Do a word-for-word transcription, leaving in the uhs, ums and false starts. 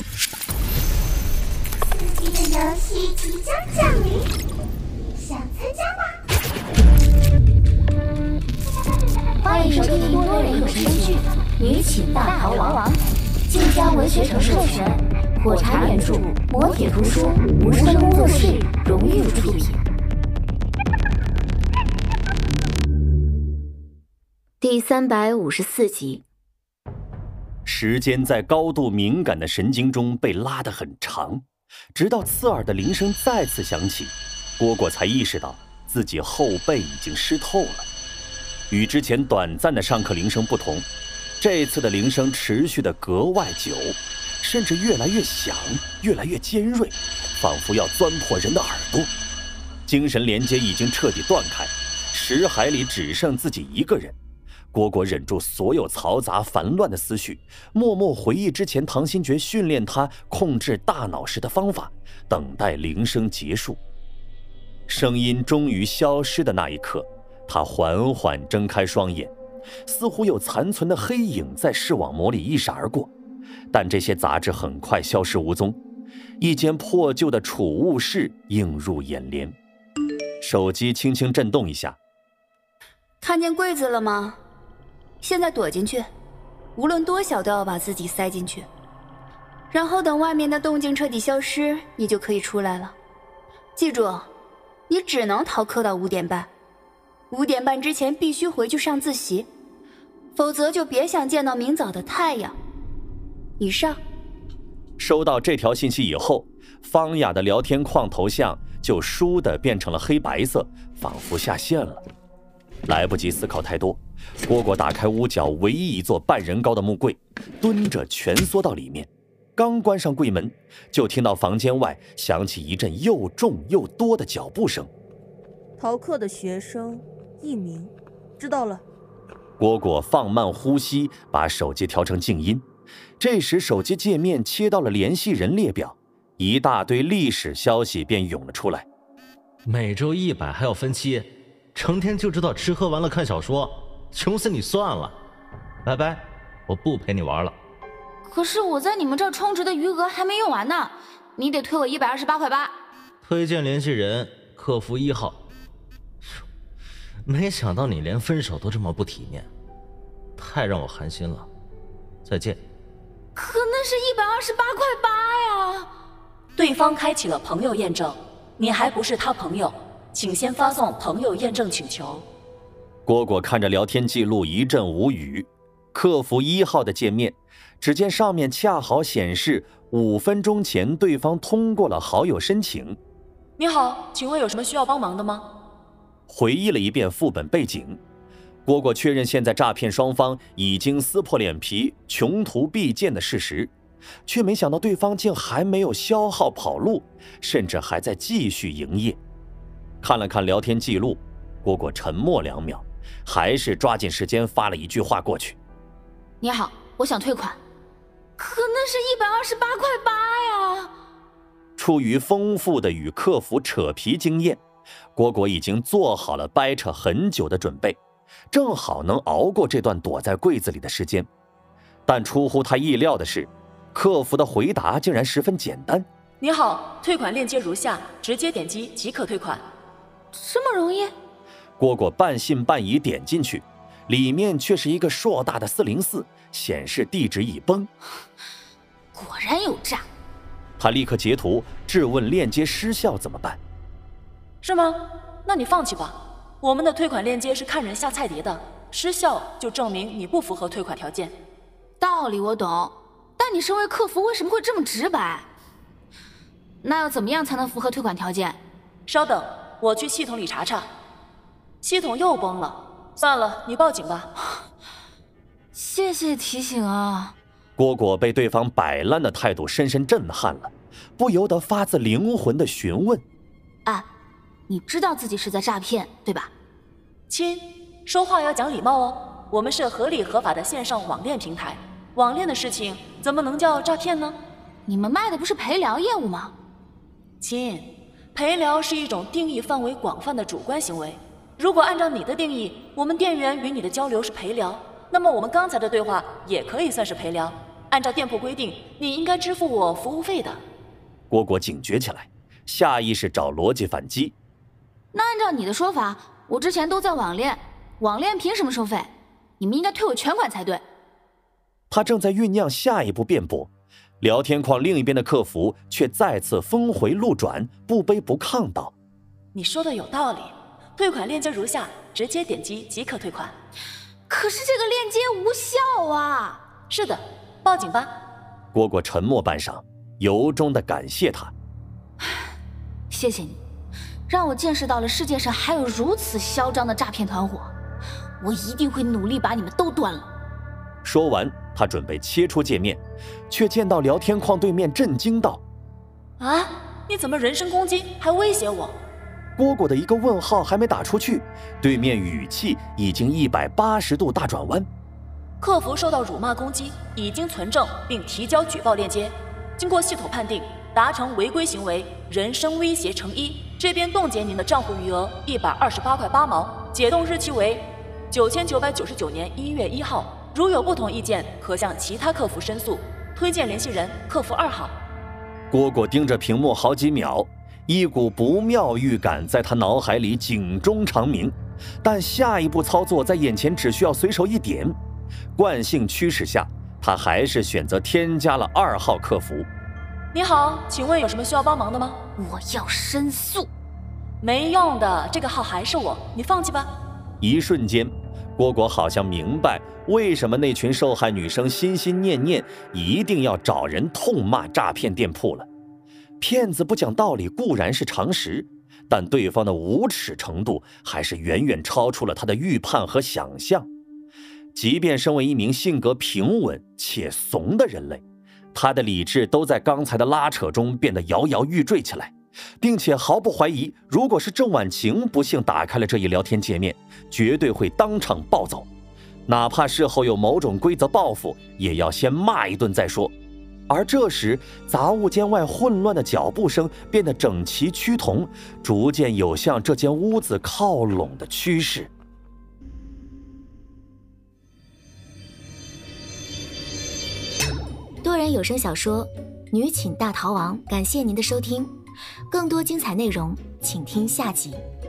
刺激的游戏即将降临，想参加吗？ 欢迎收听多人有声剧《女寝大逃亡》，晋江文学城授权，火柴原著，磨铁图书，无声工作室荣誉出品。第三百五十四集。 时间在高度敏感的神经中被拉得很长，直到刺耳的铃声再次响起，蝈蝈才意识到自己后背已经湿透了。与之前短暂的上课铃声不同，这次的铃声持续得格外久，甚至越来越响，越来越尖锐，仿佛要钻破人的耳朵。精神连接已经彻底断开，识海里只剩自己一个人。蝈蝈忍住所有嘈杂烦乱的思绪，默默回忆之前唐新觉训练他控制大脑时的方法，等待铃声结束。声音终于消失的那一刻，他缓缓睁开双眼，似乎有残存的黑影在视网膜里一闪而过，但这些杂质很快消失无踪。一间破旧的储物室映入眼帘，手机轻轻震动一下。 看见柜子了吗？现在躲进去，无论多小都要把自己塞进去，然后等外面的动静彻底消失，你就可以出来了。记住，你只能逃课到五点半，五点半之前必须回去上自习，否则就别想见到明早的太阳。以上。 收到这条信息以后，方雅的聊天框头像就倏地变成了黑白色，仿佛下线了。来不及思考太多，蝈蝈打开屋角唯一一座半人高的木柜，蹲着蜷缩到里面。刚关上柜门，就听到房间外响起一阵又重又多的脚步声。 逃课的学生一名，知道了。 蝈蝈放慢呼吸，把手机调成静音。这时手机界面切到了联系人列表，一大堆历史消息便涌了出来。 每周一百还要分期，成天就知道吃喝玩乐看小说，穷死你算了。拜拜，我不陪你玩了。 可是我在你们这儿充值的余额还没用完呢，你得退我一百二十八块八。 推荐联系人客服一号。没想到你连分手都这么不体面，太让我寒心了。再见。 可那是一百二十八块八呀！ 对方开启了朋友验证，你还不是他朋友，请先发送朋友验证请求。 蝈蝈看着聊天记录一阵无语。客服一号的界面，只见上面恰好显示五分钟前对方通过了好友申请。 你好，请问有什么需要帮忙的吗？ 回忆了一遍副本背景，蝈蝈确认现在诈骗双方已经撕破脸皮穷途必见的事实，却没想到对方竟还没有消耗跑路，甚至还在继续营业。看了看聊天记录，蝈蝈沉默两秒，还是抓紧时间发了一句话过去。 你好，我想退款。可那是一百二十八块八呀！ 出于丰富的与客服扯皮经验，蝈蝈已经做好了掰扯很久的准备，正好能熬过这段躲在柜子里的时间。但出乎他意料的是，客服的回答竟然十分简单。 你好，退款链接如下，直接点击即可退款。 这么容易？ 蝈蝈半信半疑点进去，里面却是一个硕大的四零四，显示地址已崩。 果然有诈。 他立刻截图质问链接失效怎么办。 是吗？那你放弃吧，我们的退款链接是看人下菜碟的，失效就证明你不符合退款条件。 道理我懂，但你身为客服为什么会这么直白？那要怎么样才能符合退款条件？ 稍等，我去系统里查查。系统又崩了，算了，你报警吧。 谢谢提醒啊。 蝈蝈被对方摆烂的态度深深震撼了，不由得发自灵魂的询问： 啊，你知道自己是在诈骗对吧？ 亲，说话要讲礼貌哦，我们是合理合法的线上网恋平台，网恋的事情怎么能叫诈骗呢？ 你们卖的不是陪聊业务吗？ 亲，陪聊是一种定义范围广泛的主观行为，如果按照你的定义，我们店员与你的交流是陪聊，那么我们刚才的对话也可以算是陪聊。 按照店铺规定，你应该支付我服务费的。 蝈蝈警觉起来，下意识找逻辑反击。 那按照你的说法，我之前都在网恋，网恋凭什么收费？你们应该退我全款才对。 他正在酝酿下一步辩驳，聊天框另一边的客服却再次峰回路转，不卑不亢道： 你说的有道理，退款链接如下，直接点击即可退款。 可是这个链接无效啊！ 是的，报警吧。 蝈蝈沉默半晌，由衷地感谢他。 谢谢你，让我见识到了世界上还有如此嚣张的诈骗团伙。我一定会努力把你们都端了。 说完，他准备切出界面，却见到聊天框对面震惊道： 啊，你怎么人身攻击，还威胁我？ 蝈蝈的一个问号还没打出去，对面语气已经一百八十度大转弯。 客服受到辱骂攻击，已经存证并提交举报链接，经过系统判定，达成违规行为，人身威胁成一，这边冻结您的账户余额一百二十八块八毛，解冻日期为九千九百九十九年一月一号。如有不同意见，可向其他客服申诉。推荐联系人客服二号。 蝈蝈盯着屏幕好几秒，一股不妙预感在他脑海里警钟长鸣，但下一步操作在眼前只需要随手一点。惯性驱使下，他还是选择添加了二号客服。 你好，请问有什么需要帮忙的吗？ 我要申诉。 没用的，这个号还是我，你放弃吧。 一瞬间，蝈蝈好像明白为什么那群受害女生心心念念一定要找人痛骂诈骗店铺了。骗子不讲道理固然是常识，但对方的无耻程度还是远远超出了他的预判和想象。即便身为一名性格平稳且怂的人类，他的理智都在刚才的拉扯中变得摇摇欲坠起来，并且毫不怀疑，如果是郑婉晴不幸打开了这一聊天界面，绝对会当场暴走，哪怕事后有某种规则报复，也要先骂一顿再说。而这时，杂物间外混乱的脚步声变得整齐趋同，逐渐有向这间屋子靠拢的趋势。 多人有声小说《女寝大逃亡》，感谢您的收听，更多精彩内容请听下集。